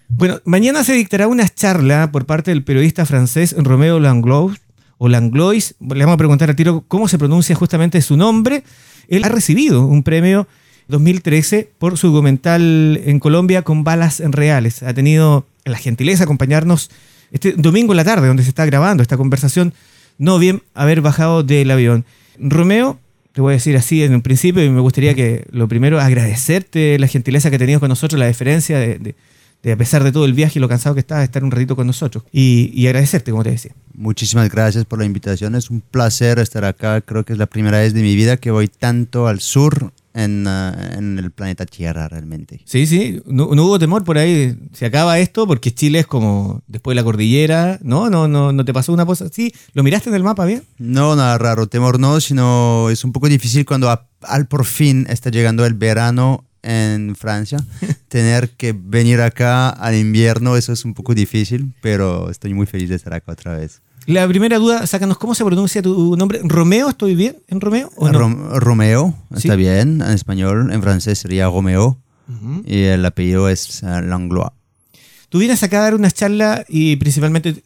Bueno, mañana se dictará una charla por parte del periodista francés Roméo Langlois, o Langlois. Le vamos a preguntar al tiro cómo se pronuncia justamente su nombre. Él ha recibido un premio 2013 por su documental en Colombia con balas reales. Ha tenido la gentileza de acompañarnos este domingo en la tarde, donde se está grabando esta conversación, no bien haber bajado del avión. Romeo, te voy a decir así en un principio, y me gustaría que lo primero agradecerte la gentileza que has tenido con nosotros, la deferencia de a pesar de todo el viaje y lo cansado que estás, de estar un ratito con nosotros. Y agradecerte, como te decía. Muchísimas gracias por la invitación. Es un placer estar acá. Creo que es la primera vez de mi vida que voy tanto al sur en el planeta Tierra, realmente. Sí, no hubo temor por ahí. Se acaba esto porque Chile es como después de la cordillera. No te pasó una cosa así. ¿Lo miraste en el mapa bien? No, nada raro. Temor no, sino es un poco difícil cuando al por fin está llegando el verano en Francia. Tener que venir acá al invierno, eso es un poco difícil, pero estoy muy feliz de estar acá otra vez. La primera duda, sácanos, ¿cómo se pronuncia tu nombre? ¿Romeo? ¿Estoy bien en Romeo o no? Romeo, ¿Sí? Está bien, en español, en francés sería Romeo, y el apellido es Langlois. Tú vienes acá a dar una charla y principalmente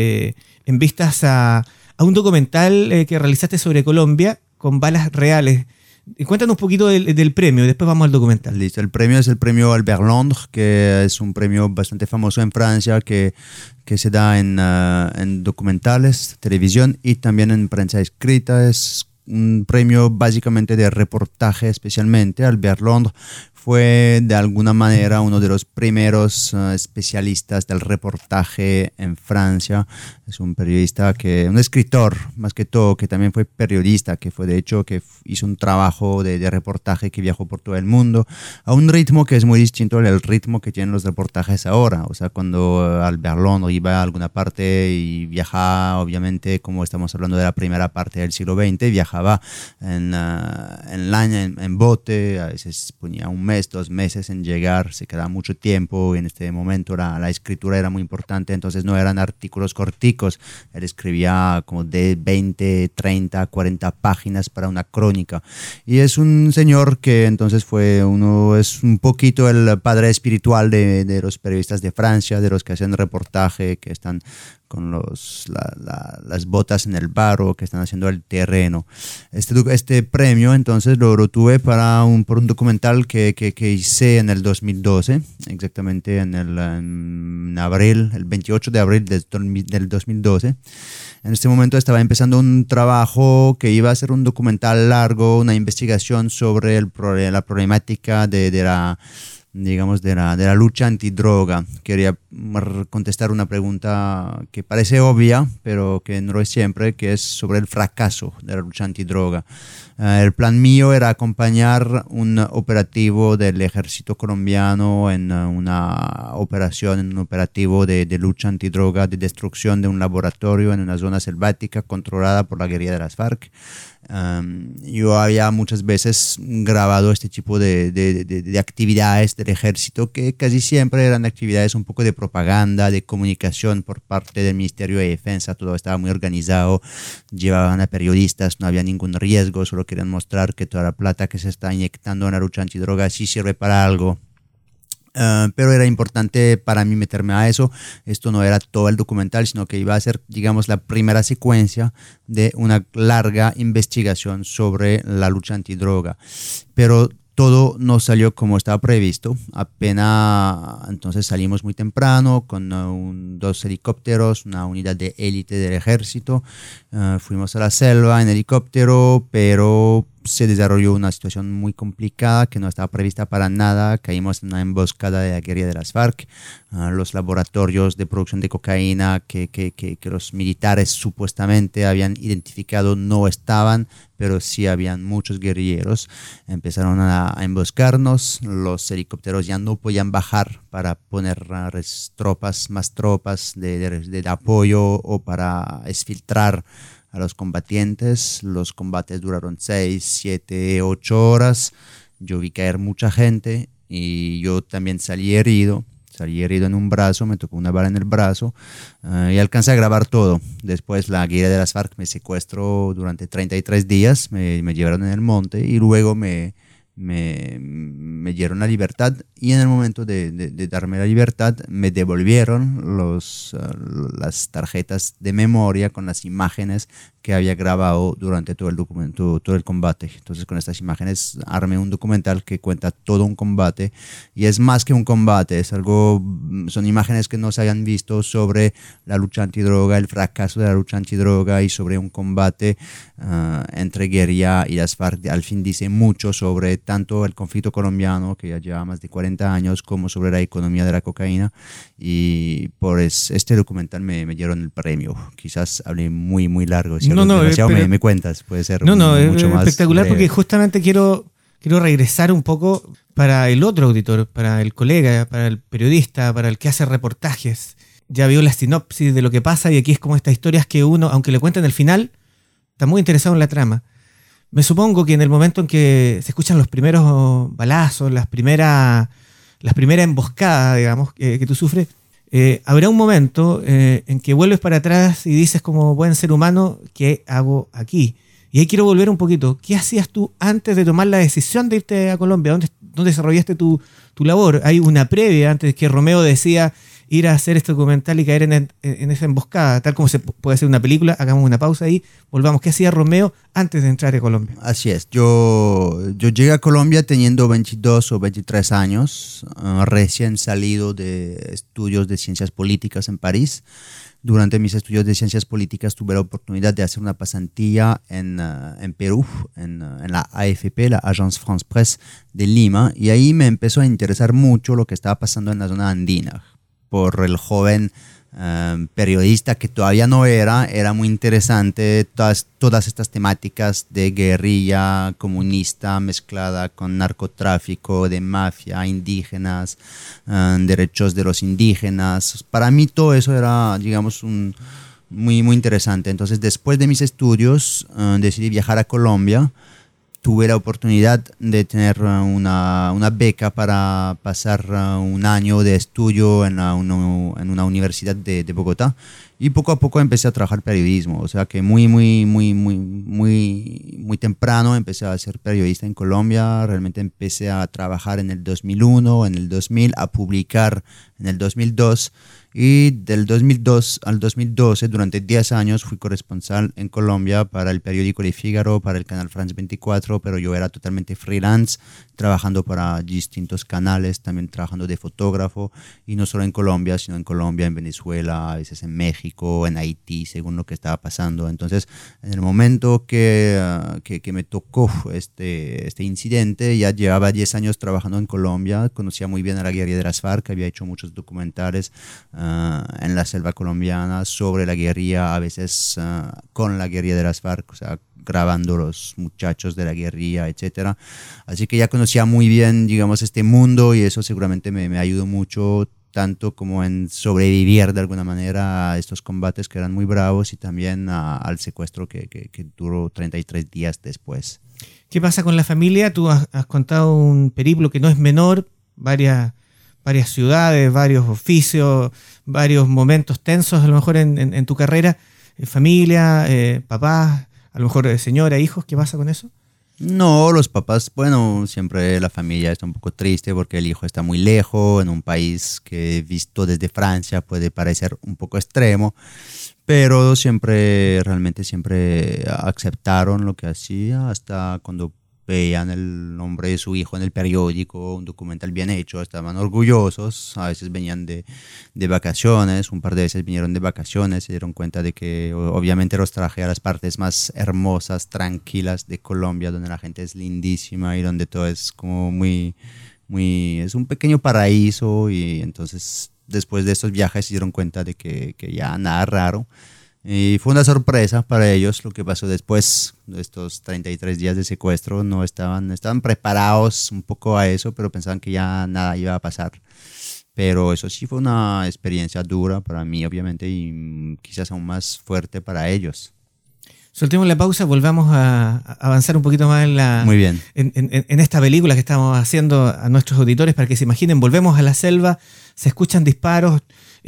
en vistas a un documental que realizaste sobre Colombia con balas reales. Cuéntanos un poquito del premio y después vamos al documental. Listo, el premio es el premio Albert Londres, que es un premio bastante famoso en Francia que se da en documentales, televisión y también en prensa escrita. Es un premio básicamente de reportaje especialmente. Albert Londres fue de alguna manera uno de los primeros especialistas del reportaje en Francia. Es un periodista un escritor más que todo, que también fue periodista, que fue de hecho que hizo un trabajo de reportaje que viajó por todo el mundo a un ritmo que es muy distinto al ritmo que tienen los reportajes ahora. O sea, cuando Albert Londres iba a alguna parte y viajaba, obviamente, como estamos hablando de la primera parte del siglo XX, viajaba en bote, a veces ponía un mes, 2 meses en llegar, se quedaba mucho tiempo y en este momento la escritura era muy importante, entonces no eran artículos corticos, él escribía como de 20, 30, 40 páginas para una crónica y es un señor que entonces es un poquito el padre espiritual de los periodistas de Francia, de los que hacen reportaje, que están con las botas en el barro, que están haciendo el terreno. Este premio entonces lo tuve por un documental que hice en el 2012, exactamente en abril, el 28 de abril del 2012. En este momento estaba empezando un trabajo que iba a ser un documental largo, una investigación sobre la problemática de la lucha antidroga. Quería contestar una pregunta que parece obvia, pero que no lo es siempre, que es sobre el fracaso de la lucha antidroga. El plan mío era acompañar un operativo del ejército colombiano en un operativo de lucha antidroga, de destrucción de un laboratorio en una zona selvática controlada por la guerrilla de las FARC. Yo había muchas veces grabado este tipo de actividades del ejército, que casi siempre eran actividades un poco de propaganda, de comunicación por parte del Ministerio de Defensa. Todo estaba muy organizado, llevaban a periodistas, no había ningún riesgo, solo querían mostrar que toda la plata que se está inyectando en la lucha antidroga sí sirve para algo. Pero era importante para mí meterme a eso. Esto no era todo el documental, sino que iba a ser, digamos, la primera secuencia de una larga investigación sobre la lucha antidroga. Pero todo no salió como estaba previsto. Apenas entonces salimos muy temprano con 2 helicópteros, una unidad de élite del ejército. Fuimos a la selva en helicóptero, pero se desarrolló una situación muy complicada que no estaba prevista para nada. Caímos en una emboscada de la guerrilla de las FARC. Los laboratorios de producción de cocaína que los militares supuestamente habían identificado no estaban, pero sí habían muchos guerrilleros. Empezaron a emboscarnos. Los helicópteros ya no podían bajar para poner más tropas de apoyo o para exfiltrar a los combatientes. Los combates duraron 6, 7, 8 horas. Yo vi caer mucha gente y yo también salí herido en un brazo, me tocó una bala en el brazo y alcancé a grabar todo. Después la guerrilla de las FARC me secuestró durante 33 días, me llevaron en el monte y luego me me dieron la libertad, y en el momento de darme la libertad me devolvieron las tarjetas de memoria con las imágenes que había grabado durante todo el documento, todo el combate. Entonces con estas imágenes armé un documental que cuenta todo un combate, y es más que un combate, son imágenes que no se habían visto sobre la lucha antidroga, el fracaso de la lucha antidroga, y sobre un combate entre guerrilla y las FARC. Al fin dice mucho sobre tanto el conflicto colombiano, que ya lleva más de 40 años, como sobre la economía de la cocaína, y por este documental me dieron el premio. Quizás hablé muy largo. Si demasiado me cuentas, puede ser mucho más espectacular breve. Porque justamente quiero regresar un poco para el otro auditor, para el colega, para el periodista, para el que hace reportajes. Ya vio la sinopsis de lo que pasa, y aquí es como estas historias que uno, aunque le cuenten el final, está muy interesado en la trama. Me supongo que en el momento en que se escuchan los primeros balazos, las primeras emboscadas, digamos, que tú sufres, habrá un momento en que vuelves para atrás y dices, como buen ser humano, ¿qué hago aquí? Y ahí quiero volver un poquito. ¿Qué hacías tú antes de tomar la decisión de irte a Colombia? ¿Dónde desarrollaste tu labor? Hay una previa antes que Romeo decía ir a hacer este documental y caer en esa emboscada, tal como se puede hacer una película. Hagamos una pausa ahí, volvamos. ¿Qué hacía Romeo antes de entrar a Colombia? Así es, yo llegué a Colombia teniendo 22 o 23 años, recién salido de estudios de ciencias políticas en París. Durante mis estudios de ciencias políticas tuve la oportunidad de hacer una pasantía en Perú, en la AFP, la Agence France Presse de Lima, y ahí me empezó a interesar mucho lo que estaba pasando en la zona andina. Por el joven periodista que todavía no era muy interesante todas estas temáticas de guerrilla comunista mezclada con narcotráfico, de mafia, indígenas, derechos de los indígenas. Para mí todo eso era, digamos, muy interesante. Entonces, después de mis estudios, decidí viajar a Colombia. Tuve la oportunidad de tener una beca para pasar un año de estudio en una universidad de Bogotá, y poco a poco empecé a trabajar periodismo. O sea que muy temprano empecé a ser periodista en Colombia. Realmente empecé a trabajar en el 2001, en el 2000, a publicar en el 2002. Y del 2002 al 2012, durante 10 años, fui corresponsal en Colombia para el periódico Le Figaro, para el canal France 24, pero yo era totalmente freelance, trabajando para distintos canales, también trabajando de fotógrafo, y no solo en Colombia, sino en Colombia, en Venezuela, a veces en México, en Haití, según lo que estaba pasando. Entonces, en el momento que me tocó este incidente, ya llevaba 10 años trabajando en Colombia, conocía muy bien a la guerrilla de las FARC, había hecho muchos documentales en la selva colombiana sobre la guerrilla, a veces con la guerrilla de las FARC, o sea, grabando los muchachos de la guerrilla, etcétera. Así que ya conocía muy bien, digamos, este mundo, y eso seguramente me ayudó mucho, tanto como en sobrevivir de alguna manera a estos combates que eran muy bravos, y también al secuestro que duró 33 días después. ¿Qué pasa con la familia? Tú has contado un periplo que no es menor, varias ciudades, varios oficios, varios momentos tensos a lo mejor en tu carrera. Familia, papás, a lo mejor señora, hijos, ¿qué pasa con eso? No, los papás, bueno, siempre la familia está un poco triste porque el hijo está muy lejos, en un país que visto desde Francia puede parecer un poco extremo, pero realmente siempre aceptaron lo que hacía, hasta cuando veían el nombre de su hijo en el periódico, un documental bien hecho, estaban orgullosos. A veces venían de vacaciones, un par de veces vinieron de vacaciones, se dieron cuenta de que obviamente los traje a las partes más hermosas, tranquilas de Colombia, donde la gente es lindísima y donde todo es como es un pequeño paraíso. Y entonces después de estos viajes se dieron cuenta de que ya nada raro. Y fue una sorpresa para ellos lo que pasó después de estos 33 días de secuestro. No estaban preparados un poco a eso, pero pensaban que ya nada iba a pasar. Pero eso sí fue una experiencia dura para mí, obviamente, y quizás aún más fuerte para ellos. Soltemos la pausa, volvamos a avanzar un poquito más Muy bien. en esta película que estamos haciendo a nuestros auditores para que se imaginen. Volvemos a la selva, se escuchan disparos.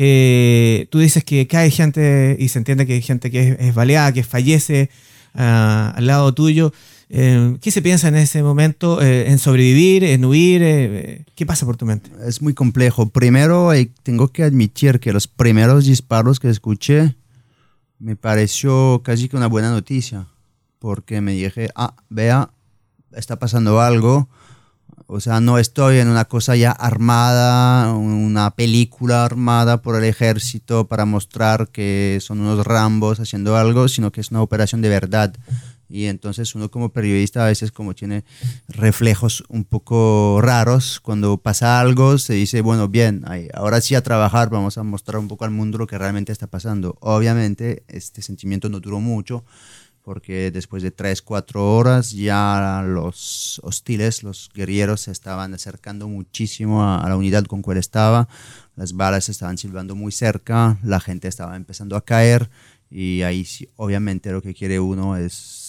Tú dices que cae gente y se entiende que hay gente que es baleada, que fallece al lado tuyo. ¿Qué se piensa en ese momento? ¿En sobrevivir? ¿En huir? ¿Qué pasa por tu mente? Es muy complejo. Primero, tengo que admitir que los primeros disparos que escuché me pareció casi que una buena noticia, porque me dije, vea, está pasando algo. O sea, no estoy en una cosa ya armada, una película armada por el ejército para mostrar que son unos Rambos haciendo algo, sino que es una operación de verdad. Y entonces uno como periodista a veces como tiene reflejos un poco raros. Cuando pasa algo se dice, bueno, bien, ahora sí a trabajar, vamos a mostrar un poco al mundo lo que realmente está pasando. Obviamente este sentimiento no duró mucho, porque después de 3, 4 horas ya los hostiles, los guerrilleros se estaban acercando muchísimo a la unidad con cual estaba, las balas estaban silbando muy cerca, la gente estaba empezando a caer y ahí sí, obviamente lo que quiere uno es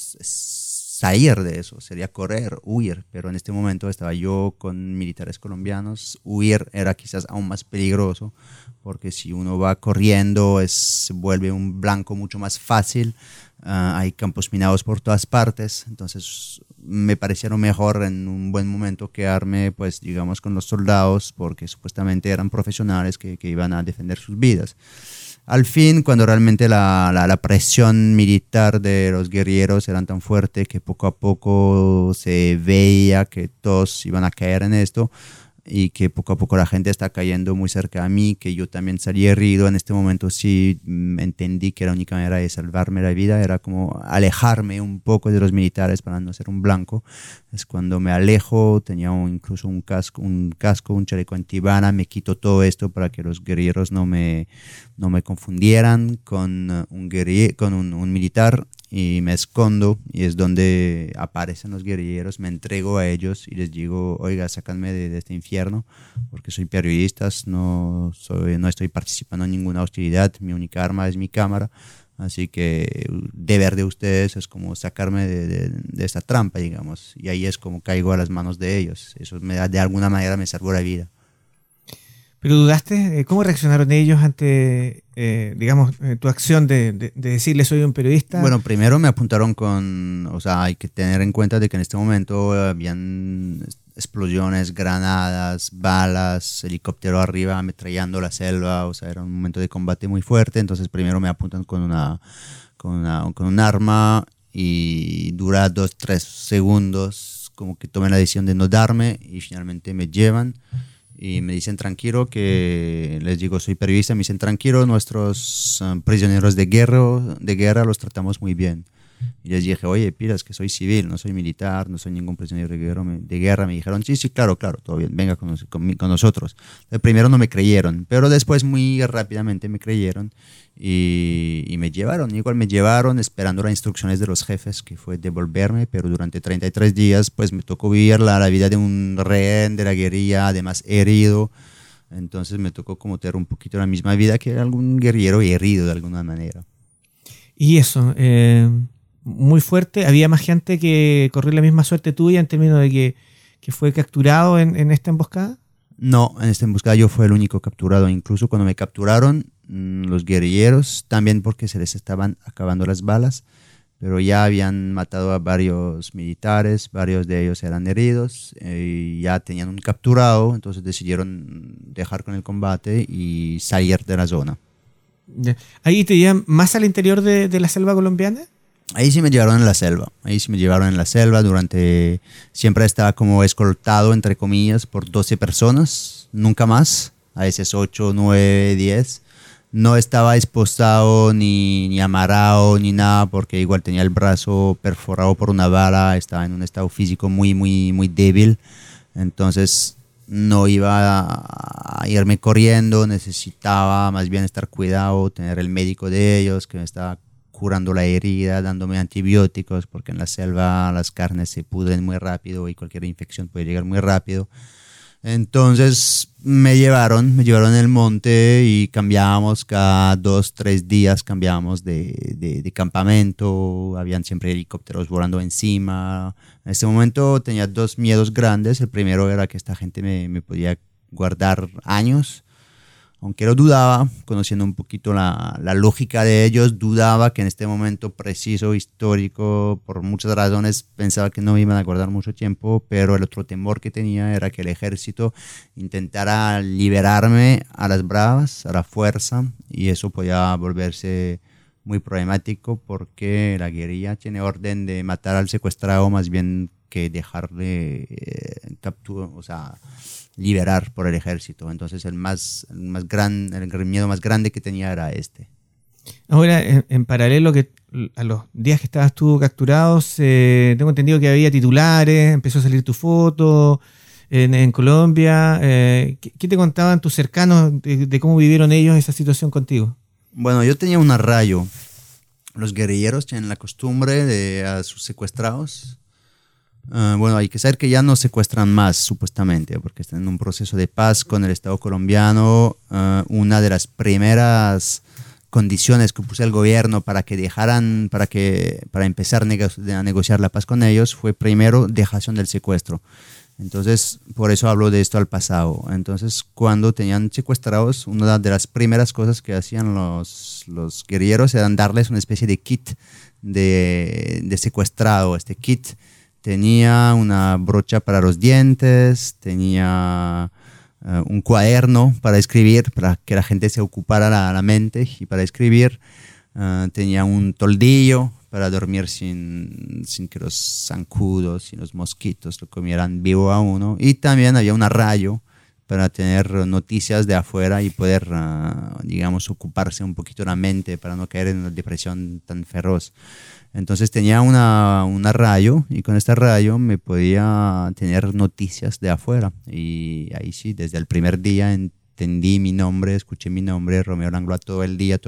salir de eso, sería correr, huir, pero en este momento estaba yo con militares colombianos, huir era quizás aún más peligroso, porque si uno va corriendo se vuelve un blanco mucho más fácil. Hay campos minados por todas partes, entonces me parecieron mejor en un buen momento quedarme, pues digamos, con los soldados, porque supuestamente eran profesionales que iban a defender sus vidas. Al fin, cuando realmente la presión militar de los guerrilleros era tan fuerte que poco a poco se veía que todos iban a caer en esto, y que poco a poco la gente está cayendo muy cerca a mí, que yo también salí herido. En este momento sí entendí que la única manera de salvarme la vida era como alejarme un poco de los militares para no ser un blanco. Es cuando me alejo, tenía incluso un casco, un chaleco antibala, me quito todo esto para que los guerrilleros no me confundieran con un militar, y me escondo, y es donde aparecen los guerrilleros. Me entrego a ellos y les digo, oiga, sácanme de este infierno, porque soy periodista, no estoy participando en ninguna hostilidad, mi única arma es mi cámara, así que deber de ustedes es como sacarme de esta trampa, digamos, y ahí es como caigo a las manos de ellos. Eso de alguna manera me salvó la vida. ¿Pero dudaste? ¿Cómo reaccionaron ellos ante, tu acción de decirle soy un periodista? Bueno, primero me apuntaron o sea, hay que tener en cuenta de que en este momento habían explosiones, granadas, balas, helicóptero arriba ametrallando la selva, o sea, era un momento de combate muy fuerte. Entonces primero me apuntan con un arma, y dura 2, 3 segundos como que tomen la decisión de no darme, y finalmente me llevan. Y me dicen tranquilo, que les digo soy periodista, me dicen tranquilo, nuestros prisioneros de guerra los tratamos muy bien. Y les dije, oye, pilas, que soy civil, no soy militar, no soy ningún prisionero de guerra. Me dijeron, sí, claro, todo bien, venga con nosotros. Primero no me creyeron, pero después muy rápidamente me creyeron, y me llevaron. Igual me llevaron esperando las instrucciones de los jefes, que fue devolverme, pero durante 33 días pues me tocó vivir la vida de un rehén de la guerrilla, además herido. Entonces me tocó como tener un poquito la misma vida que algún guerrillero herido de alguna manera. Y eso, muy fuerte. ¿Había más gente que corrió la misma suerte tuya en términos de que fue capturado en esta emboscada? No, en esta emboscada yo fui el único capturado. Incluso cuando me capturaron, los guerrilleros, también porque se les estaban acabando las balas, pero ya habían matado a varios militares, varios de ellos eran heridos, y ya tenían un capturado, entonces decidieron dejar con el combate y salir de la zona. ¿Ahí te llevan más al interior de la selva colombiana? Ahí sí me llevaron en la selva, siempre estaba como escoltado, entre comillas, por 12 personas, nunca más, a veces 8, 9, 10. No estaba esposado ni amarrado ni nada, porque igual tenía el brazo perforado por una bala, estaba en un estado físico muy, muy, muy débil, entonces no iba a irme corriendo, necesitaba más bien estar cuidado, tener el médico de ellos que me estaba curando la herida, dándome antibióticos, porque en la selva las carnes se pudren muy rápido y cualquier infección puede llegar muy rápido. Entonces me llevaron en el monte, y cambiábamos cada 2, 3 días, cambiábamos de campamento, habían siempre helicópteros volando encima. En ese momento tenía 2 miedos grandes. El primero era que esta gente me podía guardar años. aunque lo dudaba, conociendo un poquito la lógica de ellos, dudaba que en este momento preciso, histórico, por muchas razones, pensaba que no me iban a guardar mucho tiempo, pero el otro temor que tenía era que el ejército intentara liberarme a las bravas, a la fuerza, y eso podía volverse muy problemático porque la guerrilla tiene orden de matar al secuestrado más bien que dejarle captura, o sea, liberar por el ejército. Entonces el miedo más grande que tenía era este. Ahora, en paralelo a los días que estabas tú capturado, tengo entendido que había titulares, empezó a salir tu foto en Colombia. ¿Qué te contaban tus cercanos de cómo vivieron ellos esa situación contigo? Bueno, yo tenía un arrayo. Los guerrilleros tienen la costumbre de a sus secuestrados. Bueno, hay que saber que ya no secuestran más, supuestamente, porque están en un proceso de paz con el Estado colombiano. Una de las primeras condiciones que puso el gobierno para que dejaran, para empezar a negociar la paz con ellos, fue primero dejación del secuestro. Entonces, por eso hablo de esto al pasado. Entonces, cuando tenían secuestrados, una de las primeras cosas que hacían los guerrilleros eran darles una especie de kit de secuestrado. Este kit tenía una brocha para los dientes, tenía un cuaderno para escribir, para que la gente se ocupara la mente y para escribir. Tenía un toldillo para dormir sin que los zancudos y los mosquitos lo comieran vivo a uno. Y también había un arrayo para tener noticias de afuera y poder, digamos, ocuparse un poquito la mente para no caer en una depresión tan feroz. Entonces tenía un arrayo y con este arrayo me podía tener noticias de afuera. Y ahí sí, desde el primer día entendí mi nombre, escuché mi nombre, Romeo Langlois, todo el día.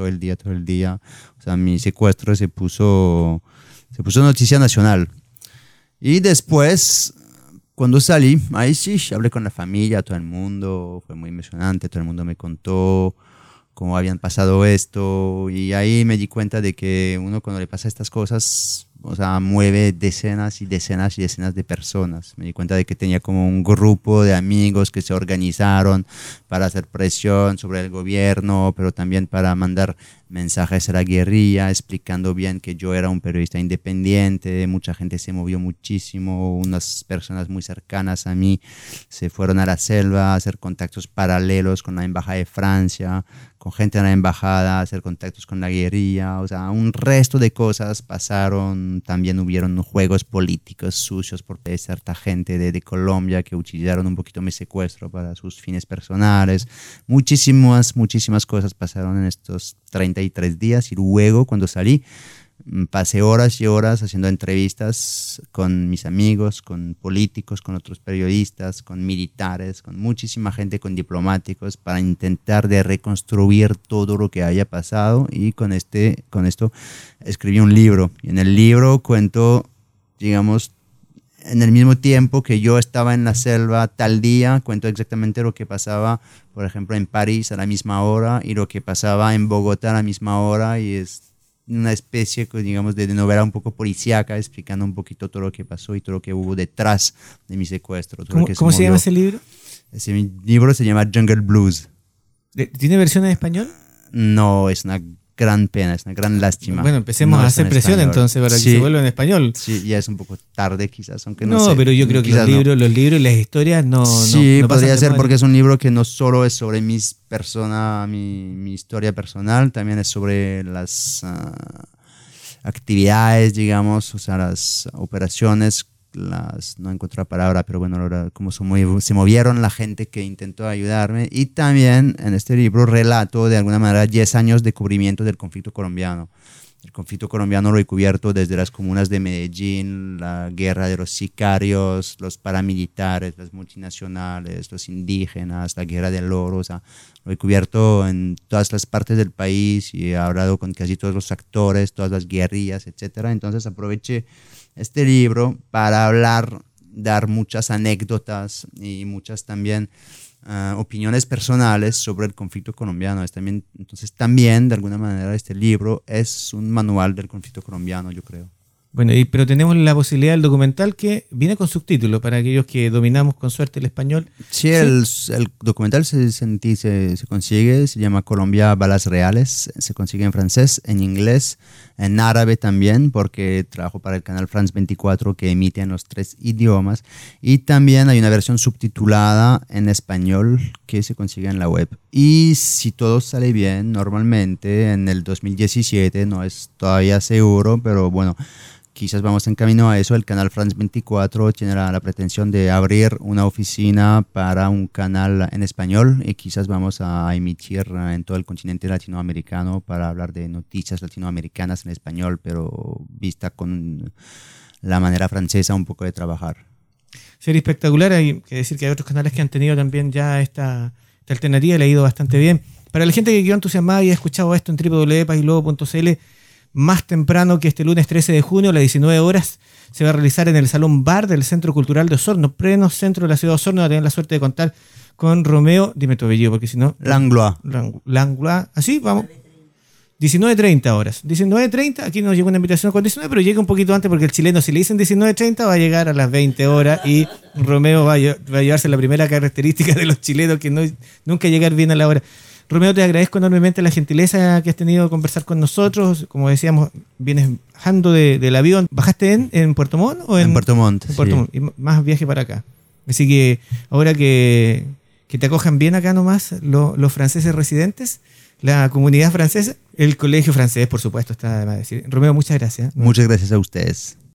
O sea, mi secuestro se puso noticia nacional. Y después, cuando salí, ahí sí, hablé con la familia, todo el mundo, fue muy emocionante, todo el mundo me contó cómo habían pasado esto, y ahí me di cuenta de que uno cuando le pasa estas cosas, o sea, mueve decenas y decenas y decenas de personas. Me di cuenta de que tenía como un grupo de amigos que se organizaron para hacer presión sobre el gobierno, pero también para mandar mensajes a la guerrilla explicando bien que yo era un periodista independiente. Mucha gente se movió muchísimo, unas personas muy cercanas a mí se fueron a la selva a hacer contactos paralelos con la embajada de Francia, con gente en la embajada, a hacer contactos con la guerrilla. O sea, un resto de cosas pasaron. También hubieron juegos políticos sucios por cierta gente de Colombia que utilizaron un poquito mi secuestro para sus fines personales. Muchísimas cosas pasaron en estos 33 días, y luego cuando salí pasé horas y horas haciendo entrevistas con mis amigos, con políticos, con otros periodistas, con militares, con muchísima gente, con diplomáticos, para intentar de reconstruir todo lo que haya pasado. Y con esto escribí un libro, y en el libro cuento, digamos, en el mismo tiempo que yo estaba en la selva tal día, cuento exactamente lo que pasaba, por ejemplo, en París a la misma hora, y lo que pasaba en Bogotá a la misma hora, y es una especie, digamos, de novela un poco policíaca, explicando un poquito todo lo que pasó y todo lo que hubo detrás de mi secuestro. ¿Cómo se llama ese libro? Ese libro se llama Jungle Blues. ¿Tiene versión en español? No, es una gran pena, es una gran lástima. Bueno, empecemos a hacer presión entonces para que se vuelva en español. Sí, ya es un poco tarde quizás, aunque no sé. Pero yo creo que los libros y las historias no podría ser, porque es un libro que no solo es sobre mi historia personal, también es sobre las actividades, digamos, o sea, las operaciones, no encuentro la palabra, pero bueno, como se movieron la gente que intentó ayudarme. Y también en este libro relato de alguna manera 10 años de cubrimiento del conflicto colombiano. El conflicto colombiano lo he cubierto desde las comunas de Medellín, la guerra de los sicarios, los paramilitares, las multinacionales, los indígenas, la guerra del oro. O sea, lo he cubierto en todas las partes del país y he hablado con casi todos los actores, todas las guerrillas, etcétera. Entonces aproveché este libro para dar muchas anécdotas y muchas también opiniones personales sobre el conflicto colombiano. Entonces también, de alguna manera, este libro es un manual del conflicto colombiano, yo creo. Bueno, pero tenemos la posibilidad del documental que viene con subtítulos para aquellos que dominamos con suerte el español. Sí, el documental se consigue, se llama Colombia Balas Reales, se consigue en francés, en inglés, en árabe también, porque trabajo para el canal France 24 que emite en los 3 idiomas, y también hay una versión subtitulada en español que se consigue en la web. Y si todo sale bien, normalmente en el 2017, no es todavía seguro, pero bueno, quizás vamos en camino a eso. El canal France 24 tiene la pretensión de abrir una oficina para un canal en español y quizás vamos a emitir en todo el continente latinoamericano para hablar de noticias latinoamericanas en español, pero vista con la manera francesa un poco de trabajar. Sería espectacular. Hay que decir que hay otros canales que han tenido también ya esta alternativa, le ha ido bastante bien. Para la gente que quedó entusiasmada y ha escuchado esto en www.paislobo.cl, más temprano que este lunes 13 de junio a las 19 horas se va a realizar en el Salón Bar del Centro Cultural de Osorno, pleno centro de la ciudad de Osorno. Va a tener la suerte de contar con Romeo, dime tu apellido porque si no... Langlois. Así, vamos. 19:30 horas. 19:30, aquí nos llegó una invitación con 19, pero llega un poquito antes porque el chileno, si le dicen 19:30, va a llegar a las 20 horas y Romeo va a llevarse la primera característica de los chilenos, que nunca llegar bien a la hora. Romeo, te agradezco enormemente la gentileza que has tenido de conversar con nosotros. Como decíamos, vienes bajando del avión. ¿Bajaste en Puerto Montt? En Puerto Montt, en Puerto Montt. Y más viaje para acá. Así que ahora que te acojan bien acá nomás los franceses residentes, la comunidad francesa, el colegio francés, por supuesto, está de más decir. Romeo, muchas gracias. Muchas gracias a ustedes.